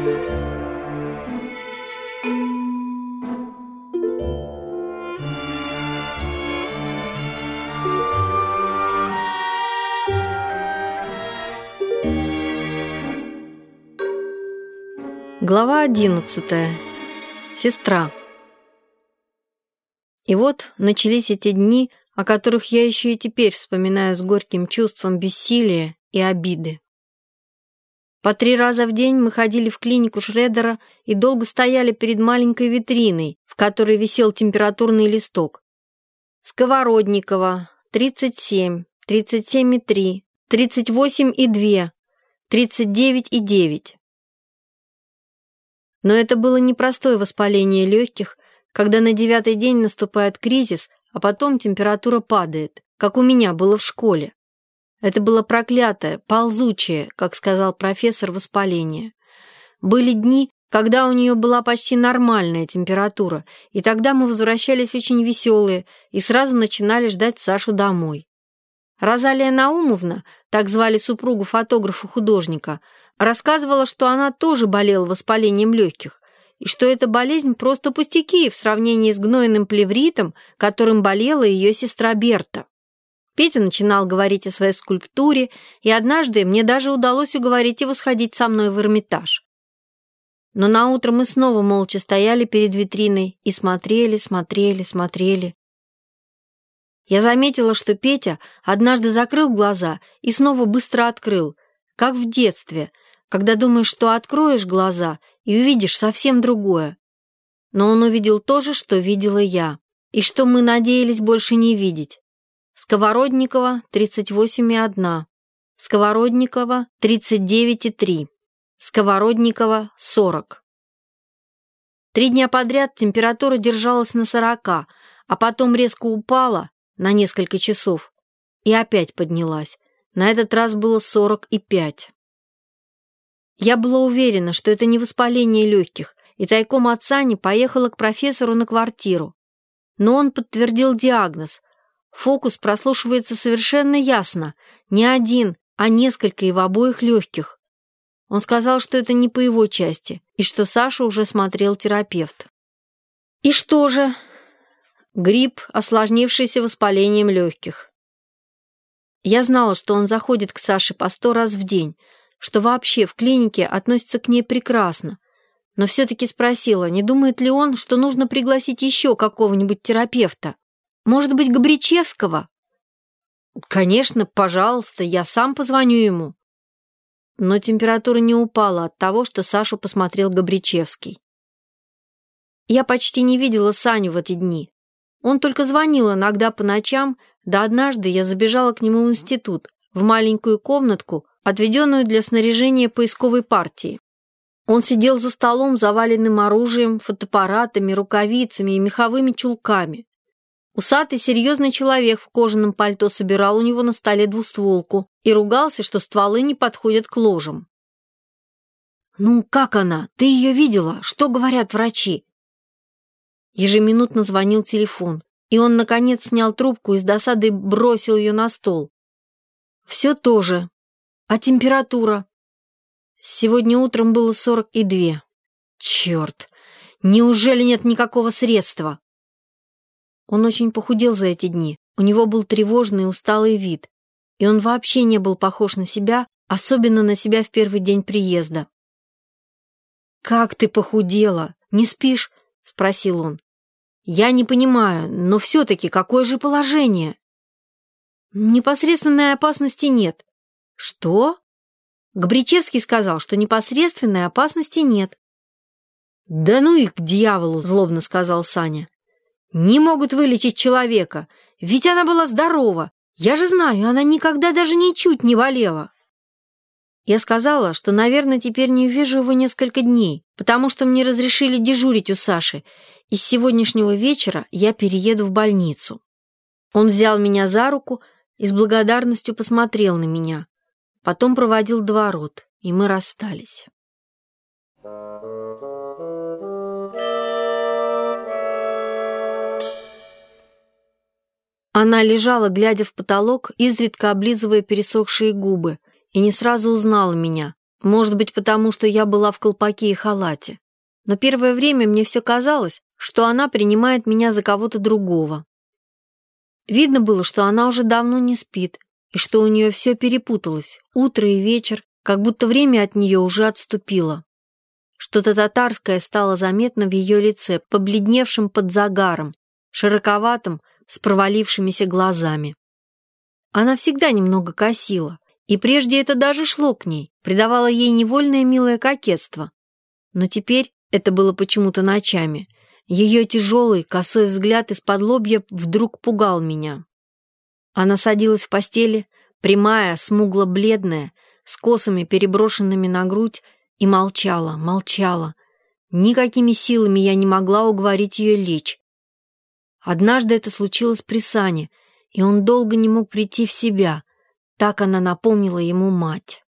Глава 11. Сестра. И вот начались эти дни, о которых я еще и теперь вспоминаю с горьким чувством бессилия и обиды. По 3 раза в день мы ходили в клинику Шредера и долго стояли перед маленькой витриной, в которой висел температурный листок. Сковородникова, 37, 37,3, 38,2, 39,9. Но это было непростое воспаление легких, когда на 9-й день наступает кризис, а потом температура падает, как у меня было в школе. Это было проклятое, ползучее, как сказал профессор, воспаление. Были дни, когда у нее была почти нормальная температура, и тогда мы возвращались очень веселые и сразу начинали ждать Сашу домой. Розалия Наумовна, так звали супругу фотографа-художника, рассказывала, что она тоже болела воспалением легких, и что эта болезнь просто пустяки в сравнении с гнойным плевритом, которым болела ее сестра Берта. Петя начинал говорить о своей скульптуре, и однажды мне даже удалось уговорить его сходить со мной в Эрмитаж. Но наутро мы снова молча стояли перед витриной и смотрели. Я заметила, что Петя однажды закрыл глаза и снова быстро открыл, как в детстве, когда думаешь, что откроешь глаза и увидишь совсем другое. Но он увидел то же, что видела я, и что мы надеялись больше не видеть. Сковородникова 38,1, Сковородникова 39,3, Сковородникова 40. 3 дня подряд температура держалась на 40, а потом резко упала на несколько часов и опять поднялась. На этот раз было 45. Я была уверена, что это не воспаление легких, и тайком от Сани поехала к профессору на квартиру. Но он подтвердил диагноз. Фокус прослушивается совершенно ясно. Не один, а несколько и в обоих легких. Он сказал, что это не по его части, и что Сашу уже смотрел терапевт. И что же? Грипп, осложнившийся воспалением легких. Я знала, что он заходит к Саше по 100 раз в день, что вообще в клинике относится к ней прекрасно, но все-таки спросила, не думает ли он, что нужно пригласить еще какого-нибудь терапевта. Может быть, Габричевского? Конечно, пожалуйста, я сам позвоню ему. Но температура не упала от того, что Сашу посмотрел Габричевский. Я почти не видела Саню в эти дни. Он только звонил иногда по ночам, да однажды я забежала к нему в институт, в маленькую комнатку, отведенную для снаряжения поисковой партии. Он сидел за столом, заваленным оружием, фотоаппаратами, рукавицами и меховыми чулками. Усатый серьезный человек в кожаном пальто собирал у него на столе двустволку и ругался, что стволы не подходят к ложам. «Ну, как она? Ты ее видела? Что говорят врачи?» Ежеминутно звонил телефон, и он, наконец, снял трубку и с досадой бросил ее на стол. «Все то же. А температура?» Сегодня утром было 42. Черт! Неужели нет никакого средства? Он очень похудел за эти дни. У него был тревожный и усталый вид. И он вообще не был похож на себя, особенно на себя в первый день приезда. «Как ты похудела? Не спишь?» — спросил он. «Я не понимаю, но все-таки какое же положение?» «Непосредственной опасности нет». «Что?» Габричевский сказал, что непосредственной опасности нет. «Да ну их к дьяволу!» — злобно сказал Саня. «Не могут вылечить человека, ведь она была здорова. Я же знаю, она никогда даже ничуть не болела». Я сказала, что, наверное, теперь не увижу его несколько дней, потому что мне разрешили дежурить у Саши, и с сегодняшнего вечера я перееду в больницу. Он взял меня за руку и с благодарностью посмотрел на меня. Потом проводил до ворот, и мы расстались. Она лежала, глядя в потолок, изредка облизывая пересохшие губы, и не сразу узнала меня. Может быть, потому что я была в колпаке и халате. Но первое время мне все казалось, что она принимает меня за кого-то другого. Видно было, что она уже давно не спит, и что у нее все перепуталось, утро и вечер, как будто время от нее уже отступило. Что-то татарское стало заметно в ее лице, побледневшем под загаром, широковатым, с провалившимися глазами. Она всегда немного косила, и прежде это даже шло к ней, придавало ей невольное милое кокетство. Но теперь это было почему-то ночами. Ее тяжелый, косой взгляд из-под лобья вдруг пугал меня. Она садилась в постели, прямая, смугло-бледная, с косами, переброшенными на грудь, и молчала, молчала. Никакими силами я не могла уговорить ее лечь. Однажды это случилось при Сане, и он долго не мог прийти в себя. Так она напомнила ему мать.